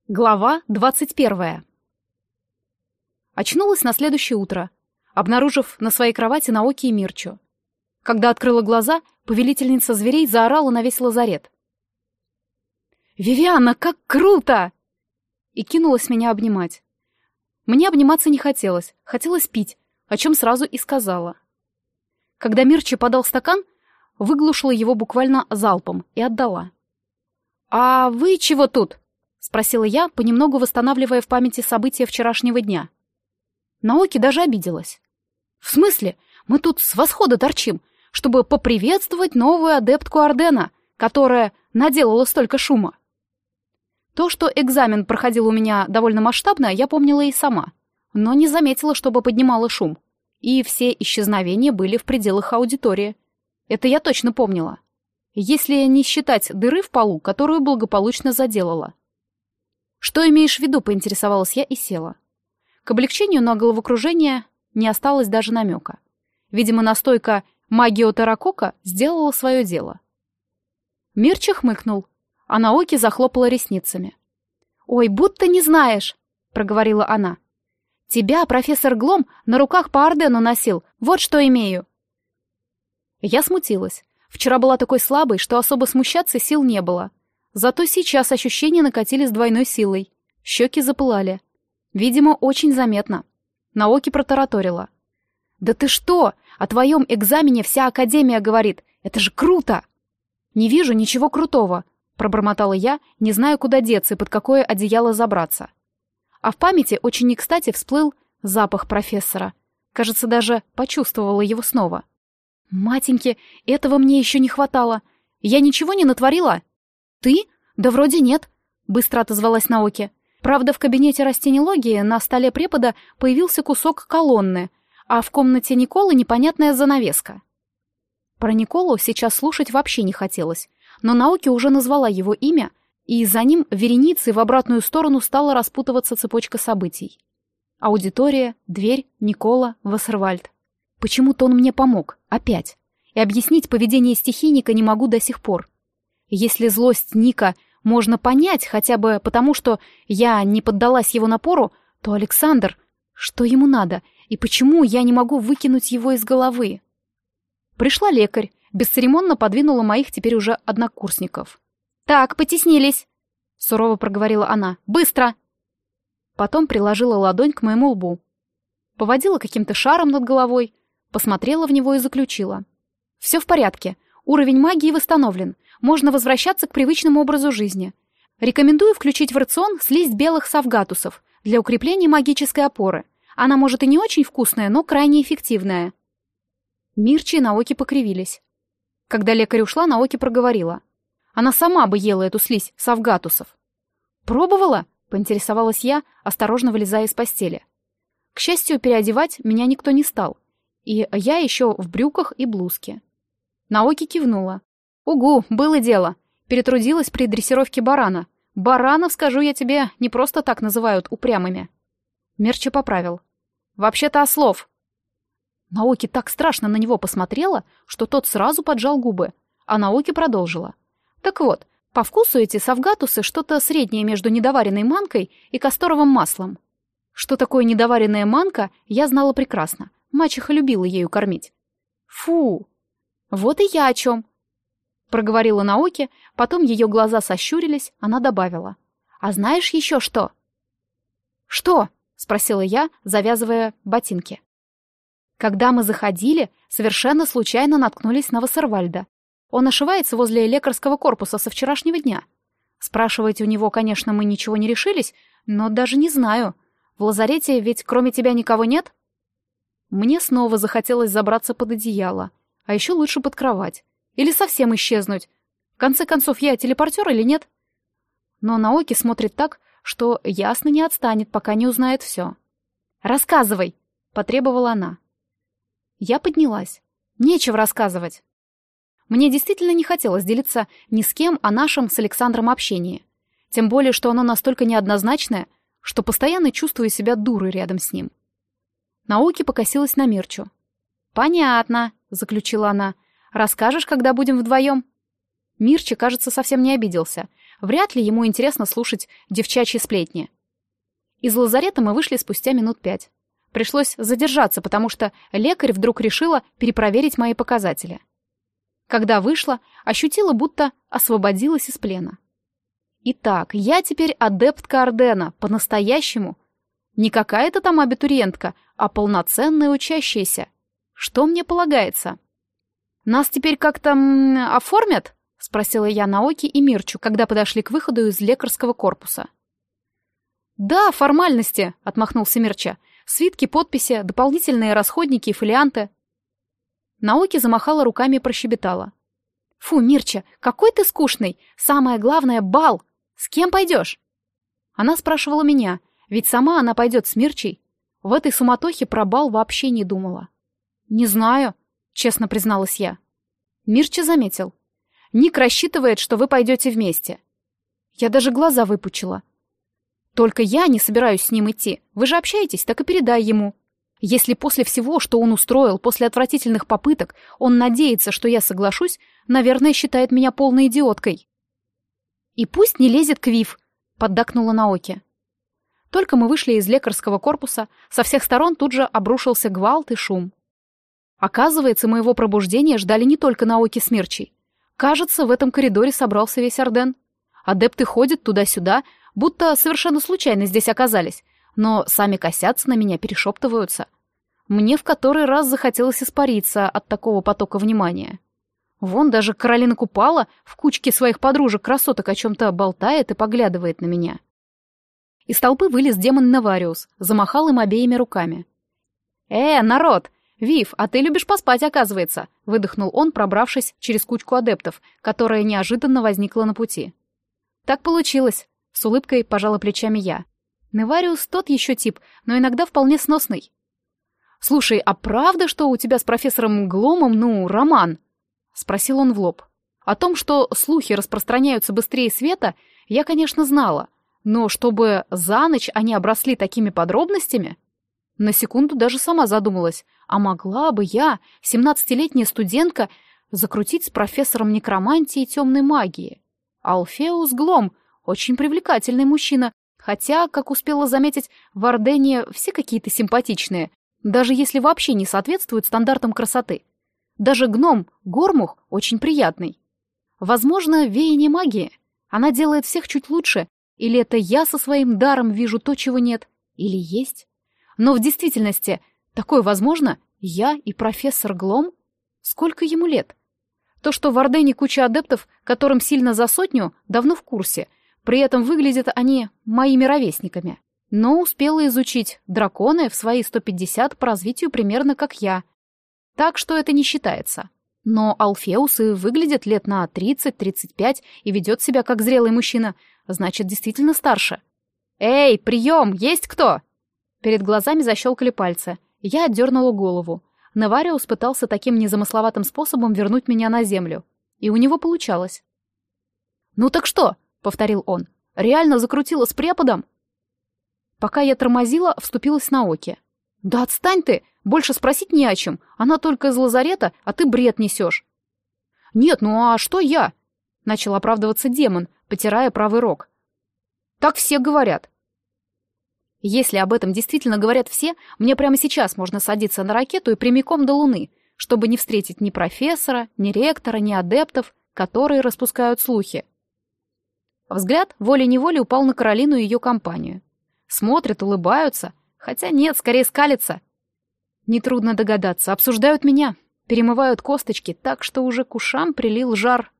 Глава 21. Очнулась на следующее утро, обнаружив на своей кровати Наоки и Мирчу. Когда открыла глаза, повелительница зверей заорала на весь лазарет. «Вивиана, как круто!» И кинулась меня обнимать. Мне обниматься не хотелось, хотелось пить, о чем сразу и сказала. Когда Мирча подал стакан, выглушила его буквально залпом и отдала. «А вы чего тут?» — спросила я, понемногу восстанавливая в памяти события вчерашнего дня. Наоки даже обиделась. «В смысле? Мы тут с восхода торчим, чтобы поприветствовать новую адептку Ордена, которая наделала столько шума». То, что экзамен проходил у меня довольно масштабно, я помнила и сама, но не заметила, чтобы поднимала шум. И все исчезновения были в пределах аудитории. Это я точно помнила. Если не считать дыры в полу, которую благополучно заделала. «Что имеешь в виду?» — поинтересовалась я и села. К облегчению на головокружение не осталось даже намека. Видимо, настойка магиотерракока сделала свое дело. Мирча хмыкнул, а Наоки захлопала ресницами. «Ой, будто не знаешь!» — проговорила она. «Тебя профессор Глом на руках по Ордену носил, вот что имею!» Я смутилась. Вчера была такой слабой, что особо смущаться сил не было. Зато сейчас ощущения накатили с двойной силой. Щеки запылали. Видимо, очень заметно. Наоки протараторила. «Да ты что? О твоем экзамене вся Академия говорит. Это же круто!» «Не вижу ничего крутого», — пробормотала я, не зная, куда деться и под какое одеяло забраться. А в памяти очень не кстати всплыл запах профессора. Кажется, даже почувствовала его снова. «Матеньки, этого мне еще не хватало. Я ничего не натворила?» «Ты? Да вроде нет», — быстро отозвалась Наоки. Правда, в кабинете растениологии на столе препода появился кусок колонны, а в комнате Николы непонятная занавеска. Про Николу сейчас слушать вообще не хотелось, но Наоки уже назвала его имя, и за ним вереницей в обратную сторону стала распутываться цепочка событий. Аудитория, дверь, Никола, Вассервальд. Почему-то он мне помог, опять, и объяснить поведение стихийника не могу до сих пор. Если злость Ника можно понять хотя бы потому, что я не поддалась его напору, то Александр, что ему надо, и почему я не могу выкинуть его из головы? Пришла лекарь, бесцеремонно подвинула моих теперь уже однокурсников. «Так, потеснились!» — сурово проговорила она. «Быстро!» Потом приложила ладонь к моему лбу. Поводила каким-то шаром над головой, посмотрела в него и заключила. «Все в порядке, уровень магии восстановлен. Можно возвращаться к привычному образу жизни. Рекомендую включить в рацион слизь белых савгатусов для укрепления магической опоры. Она может и не очень вкусная, но крайне эффективная». Мирча и Наоки покривились. Когда лекарь ушла, Наоки проговорила. Она сама бы ела эту слизь савгатусов. «Пробовала?» — поинтересовалась я, осторожно вылезая из постели. К счастью, переодевать меня никто не стал. И я еще в брюках и блузке. Наоки кивнула. «Угу, было дело. Перетрудилась при дрессировке барана. Баранов, скажу я тебе, не просто так называют упрямыми». Мирча поправил. «Вообще-то ослов». Наоки так страшно на него посмотрела, что тот сразу поджал губы, а Наоки продолжила. «Так вот, по вкусу эти савгатусы что-то среднее между недоваренной манкой и касторовым маслом». Что такое недоваренная манка, я знала прекрасно. Мачеха любила ею кормить. «Фу! Вот и я о чем!» Проговорила Наоки, потом ее глаза сощурились, она добавила. «А знаешь еще что?» «Что?» — спросила я, завязывая ботинки. Когда мы заходили, совершенно случайно наткнулись на Вассервальда. Он ошивается возле лекарского корпуса со вчерашнего дня. Спрашивать у него, конечно, мы ничего не решились, но даже не знаю. В лазарете ведь кроме тебя никого нет? Мне снова захотелось забраться под одеяло, а еще лучше под кровать. Или совсем исчезнуть. В конце концов, я телепортер или нет? Но Наоки смотрит так, что ясно не отстанет, пока не узнает все. «Рассказывай!» — потребовала она. Я поднялась. Нечего рассказывать. Мне действительно не хотелось делиться ни с кем о нашем с Александром общении. Тем более, что оно настолько неоднозначное, что постоянно чувствую себя дурой рядом с ним. Наоки покосилась на Мирчу. «Понятно», — заключила она. «Расскажешь, когда будем вдвоем?» Мирча, кажется, совсем не обиделся. Вряд ли ему интересно слушать девчачьи сплетни. Из лазарета мы вышли спустя минут 5. Пришлось задержаться, потому что лекарь вдруг решила перепроверить мои показатели. Когда вышла, ощутила, будто освободилась из плена. Итак, я теперь адептка Ордена, по-настоящему. Не какая-то там абитуриентка, а полноценная учащаяся. Что мне полагается? Нас теперь как-то оформят? Спросила я Наоки и Мирчу, когда подошли к выходу из лекарского корпуса. Да, формальности, отмахнулся Мирча. Свитки, подписи, дополнительные расходники и фолианты. Наоки замахала руками и прощебетала. «Фу, Мирча, какой ты скучный! Самое главное — бал! С кем пойдешь?» Она спрашивала меня, ведь сама она пойдет с Мирчей. В этой суматохе про бал вообще не думала. «Не знаю», — честно призналась я. Мирча заметил. «Ник рассчитывает, что вы пойдете вместе». Я даже глаза выпучила. «Только я не собираюсь с ним идти. Вы же общаетесь, так и передай ему. Если после всего, что он устроил, после отвратительных попыток, он надеется, что я соглашусь, наверное, считает меня полной идиоткой». «И пусть не лезет к Вив», — поддакнула Наоки. Только мы вышли из лекарского корпуса, со всех сторон тут же обрушился гвалт и шум. Оказывается, моего пробуждения ждали не только Наоки с Мирчей. Кажется, в этом коридоре собрался весь Орден. Адепты ходят туда-сюда, будто совершенно случайно здесь оказались, но сами косятся на меня, перешептываются. Мне в который раз захотелось испариться от такого потока внимания. Вон даже Каролина Купала в кучке своих подружек-красоток о чем-то болтает и поглядывает на меня. Из толпы вылез демон Навариус, замахал им обеими руками. Народ! Вив, а ты любишь поспать, оказывается!» — выдохнул он, пробравшись через кучку адептов, которая неожиданно возникла на пути. «Так получилось!» — с улыбкой пожала плечами я. Навариус тот еще тип, но иногда вполне сносный. «Слушай, а правда, что у тебя с профессором Гломом, роман?» — спросил он в лоб. О том, что слухи распространяются быстрее света, я, конечно, знала, но чтобы за ночь они обросли такими подробностями... На секунду даже сама задумалась, а могла бы я, 17-летняя студентка, закрутить с профессором некромантии и темной магии. Алфеус Глом — очень привлекательный мужчина, хотя, как успела заметить, в Ордене все какие-то симпатичные, даже если вообще не соответствуют стандартам красоты. Даже гном Гормух очень приятный. Возможно, веяние магии. Она делает всех чуть лучше, или это я со своим даром вижу то, чего нет, или есть. Но в действительности, такое возможно, я и профессор Глом? Сколько ему лет? То, что в Ордене куча адептов, которым сильно за 100, давно в курсе, при этом выглядят они моими ровесниками. Но успела изучить драконы в свои 150 по развитию примерно как я. Так что это не считается. Но Алфеус и выглядит лет на 30-35 и ведет себя как зрелый мужчина, значит, действительно старше. «Эй, прием, есть кто?» Перед глазами защелкали пальцы. Я отдернула голову. Навариус пытался таким незамысловатым способом вернуть меня на землю. И у него получалось. «Ну так что?» — повторил он. «Реально закрутила с преподом?» Пока я тормозила, вступилась Наоки. «Да отстань ты! Больше спросить не о чем. Она только из лазарета, а ты бред несешь». «Нет, ну а что я?» — начал оправдываться демон, потирая правый рог. «Так все говорят». Если об этом действительно говорят все, мне прямо сейчас можно садиться на ракету и прямиком до Луны, чтобы не встретить ни профессора, ни ректора, ни адептов, которые распускают слухи. Взгляд волей-неволей упал на Каролину и ее компанию. Смотрят, улыбаются, хотя нет, скорее скалятся. Нетрудно догадаться, обсуждают меня, перемывают косточки, так что уже к ушам прилил жар.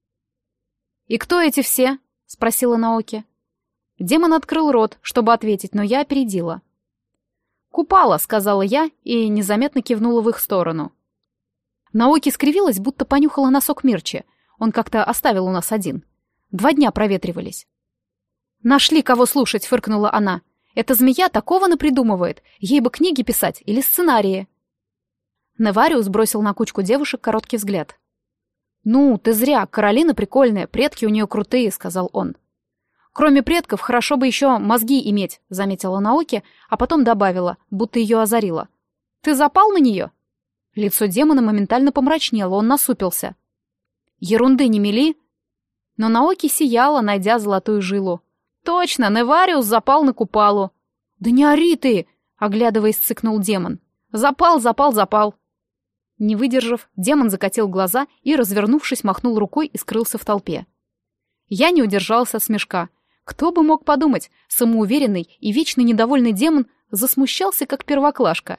«И кто эти все?» — спросила Наоки. Демон открыл рот, чтобы ответить, но я опередила. «Купала», — сказала я и незаметно кивнула в их сторону. Наоки скривилась, будто понюхала носок Мирчи. Он как-то оставил у нас один. 2 дня проветривались. «Нашли, кого слушать», — фыркнула она. «Эта змея такого напридумывает. Ей бы книги писать или сценарии». Навариус бросил на кучку девушек короткий взгляд. «Ну, ты зря. Каролина прикольная, предки у нее крутые», — сказал он. «Кроме предков, хорошо бы еще мозги иметь», — заметила Наоки, а потом добавила, будто ее озарило. «Ты запал на нее?» Лицо демона моментально помрачнело, он насупился. «Ерунды не мели». Но Наоки сияла, найдя золотую жилу. «Точно, Невариус запал на Купалу!» «Да не ори ты!» — оглядываясь, цыкнул демон. «Запал, запал, запал!» Не выдержав, демон закатил глаза и, развернувшись, махнул рукой и скрылся в толпе. Я не удержался от смешка. Кто бы мог подумать, самоуверенный и вечно недовольный демон засмущался, как первоклашка.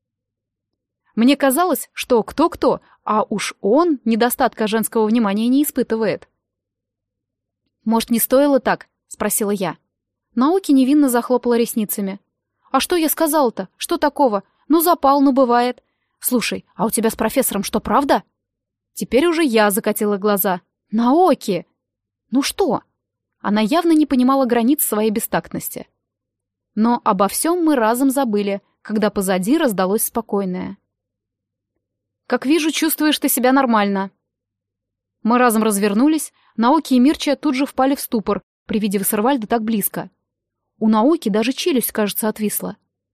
Мне казалось, что кто-кто, а уж он недостатка женского внимания не испытывает. «Может, не стоило так?» — спросила я. Наоки невинно захлопала ресницами. «А что я сказала-то? Что такого? Ну, запал, ну, бывает. Слушай, а у тебя с профессором что, правда?» Теперь уже я закатила глаза. «Наоки!» «Ну что?» Она явно не понимала границ своей бестактности. Но обо всем мы разом забыли, когда позади раздалось спокойное. «Как вижу, чувствуешь ты себя нормально». Мы разом развернулись, Наоки и Мирча тут же впали в ступор при виде Вассервальда так близко. У Наоки даже челюсть, кажется, отвисла.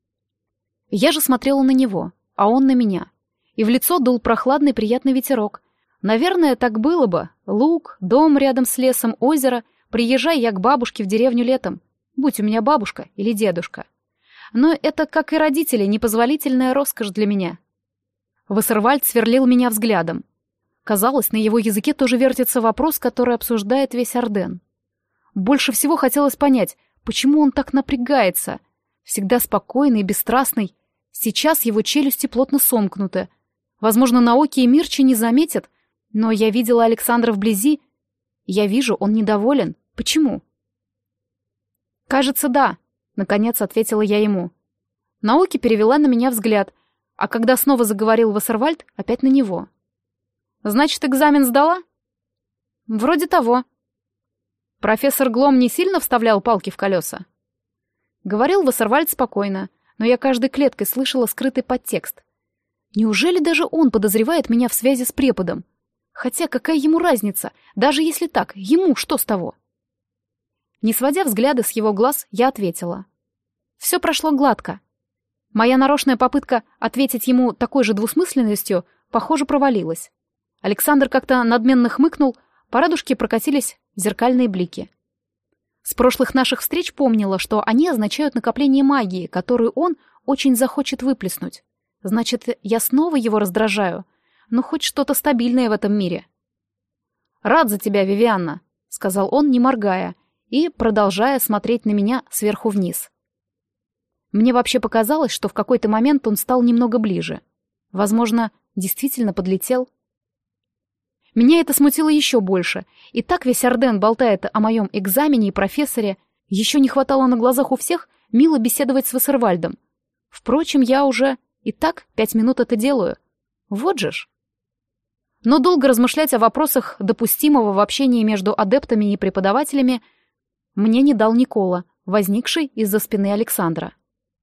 Я же смотрела на него, а он на меня. И в лицо дул прохладный приятный ветерок. Наверное, так было бы. Луг, дом рядом с лесом, озеро. Приезжай я к бабушке в деревню летом. Будь у меня бабушка или дедушка. Но это, как и родители, непозволительная роскошь для меня. Вассервальд сверлил меня взглядом. Казалось, на его языке тоже вертится вопрос, который обсуждает весь Орден. Больше всего хотелось понять, почему он так напрягается. Всегда спокойный и бесстрастный. Сейчас его челюсти плотно сомкнуты. Возможно, Наоки и Мирча не заметят, но я видела Александра вблизи. Я вижу, он недоволен. Почему? «Кажется, да», — наконец ответила я ему. Наоки перевела на меня взгляд, а когда снова заговорил Вассервальд, опять на него. «Значит, экзамен сдала?» «Вроде того». «Профессор Глом не сильно вставлял палки в колеса?» Говорил Вассервальд спокойно, но я каждой клеткой слышала скрытый подтекст. Неужели даже он подозревает меня в связи с преподом? Хотя какая ему разница? Даже если так, ему что с того? Не сводя взгляда с его глаз, я ответила. Все прошло гладко. Моя нарочная попытка ответить ему такой же двусмысленностью, похоже, провалилась. Александр как-то надменно хмыкнул, по радужке прокатились зеркальные блики. С прошлых наших встреч помнила, что они означают накопление магии, которую он очень захочет выплеснуть. Значит, я снова его раздражаю. Ну, хоть что-то стабильное в этом мире. «Рад за тебя, Вивианна», — сказал он, не моргая, и продолжая смотреть на меня сверху вниз. Мне вообще показалось, что в какой-то момент он стал немного ближе. Возможно, действительно подлетел. Меня это смутило еще больше. И так весь Орден болтает о моем экзамене и профессоре. Еще не хватало на глазах у всех мило беседовать с Вассервальдом. Впрочем, я уже и так 5 минут это делаю. Вот же ж. Но долго размышлять о вопросах допустимого в общении между адептами и преподавателями мне не дал Никола, возникший из-за спины Александра.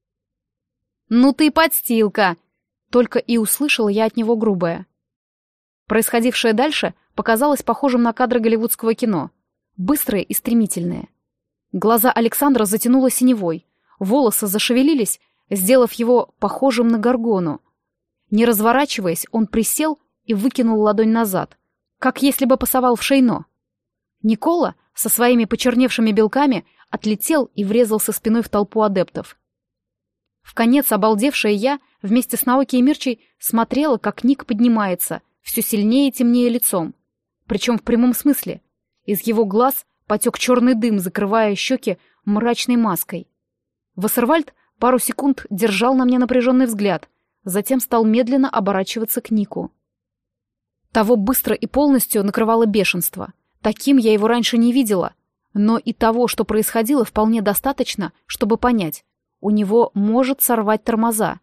«Ну ты подстилка!» Только и услышала я от него грубое. Происходившее дальше показалось похожим на кадры голливудского кино. Быстрые и стремительные. Глаза Александра затянуло синевой, волосы зашевелились, сделав его похожим на горгону. Не разворачиваясь, он присел и выкинул ладонь назад, как если бы пасовал в шейно. Никола со своими почерневшими белками отлетел и врезался спиной в толпу адептов. Вконец обалдевшая я вместе с Наоки и Мирчей смотрела, как Ник поднимается, все сильнее и темнее лицом. Причем в прямом смысле. Из его глаз потек черный дым, закрывая щеки мрачной маской. Вассервальд пару секунд держал на мне напряженный взгляд, затем стал медленно оборачиваться к Нику. Того быстро и полностью накрывало бешенство. Таким я его раньше не видела, но и того, что происходило, вполне достаточно, чтобы понять. У него может сорвать тормоза.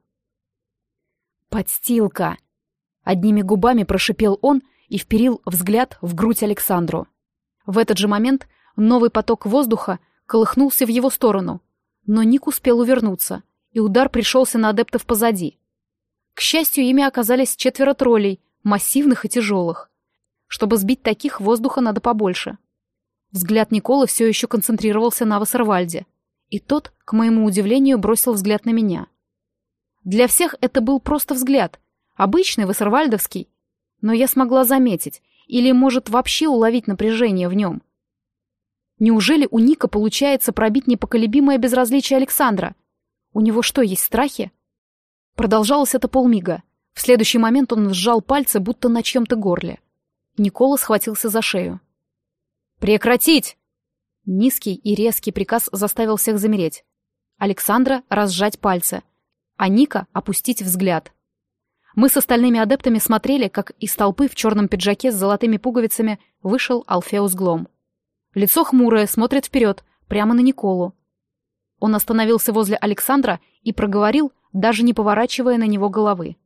«Подстилка!» Одними губами прошипел он и вперил взгляд в грудь Александру. В этот же момент новый поток воздуха колыхнулся в его сторону, но Ник успел увернуться, и удар пришелся на адептов позади. К счастью, ими оказались 4 троллей, массивных и тяжелых. Чтобы сбить таких, воздуха надо побольше. Взгляд Николы все еще концентрировался на Вассервальде, и тот, к моему удивлению, бросил взгляд на меня. Для всех это был просто взгляд, обычный вассервальдовский, но я смогла заметить, или может вообще уловить напряжение в нем? Неужели у Ника получается пробить непоколебимое безразличие Александра? У него что, есть страхи? Продолжалось это полмига. В следующий момент он сжал пальцы, будто на чьем-то горле. Никола схватился за шею. «Прекратить!» Низкий и резкий приказ заставил всех замереть. Александра разжать пальцы, а Ника опустить взгляд. Мы с остальными адептами смотрели, как из толпы в черном пиджаке с золотыми пуговицами вышел Алфеус Глом. Лицо хмурое, смотрит вперед, прямо на Николу. Он остановился возле Александра и проговорил, даже не поворачивая на него головы.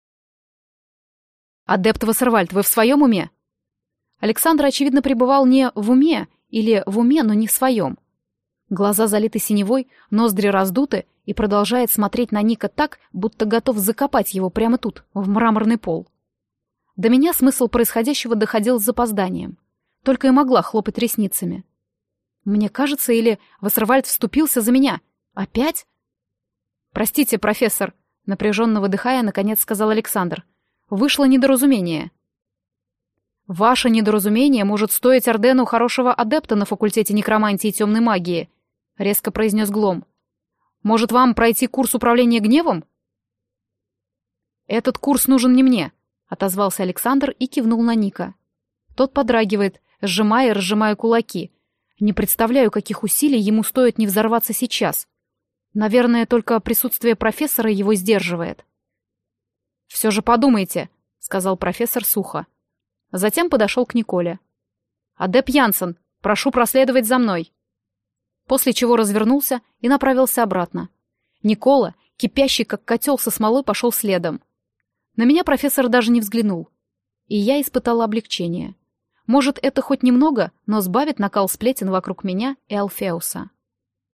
«Адепт Вассервальд, вы в своем уме?» Александр, очевидно, пребывал не в уме, или в уме, но не в своем. Глаза залиты синевой, ноздри раздуты, и продолжает смотреть на Ника так, будто готов закопать его прямо тут, в мраморный пол. До меня смысл происходящего доходил с запозданием. Только и могла хлопать ресницами. Мне кажется, или Вассервальд вступился за меня? Опять? «Простите, профессор», — напряженно выдыхая, наконец сказал Александр. «Вышло недоразумение». «Ваше недоразумение может стоить Ордену хорошего адепта на факультете некромантии и темной магии», — резко произнес Глом. «Может, вам пройти курс управления гневом?» «Этот курс нужен не мне», — отозвался Александр и кивнул на Ника. Тот подрагивает, сжимая и разжимая кулаки. Не представляю, каких усилий ему стоит не взорваться сейчас. Наверное, только присутствие профессора его сдерживает. «Все же подумайте», — сказал профессор сухо. Затем подошел к Николе. «Адепт Янсен, прошу проследовать за мной». После чего развернулся и направился обратно. Никола, кипящий как котел со смолой, пошел следом. На меня профессор даже не взглянул. И я испытала облегчение. Может, это хоть немного, но сбавит накал сплетен вокруг меня и Алфеуса.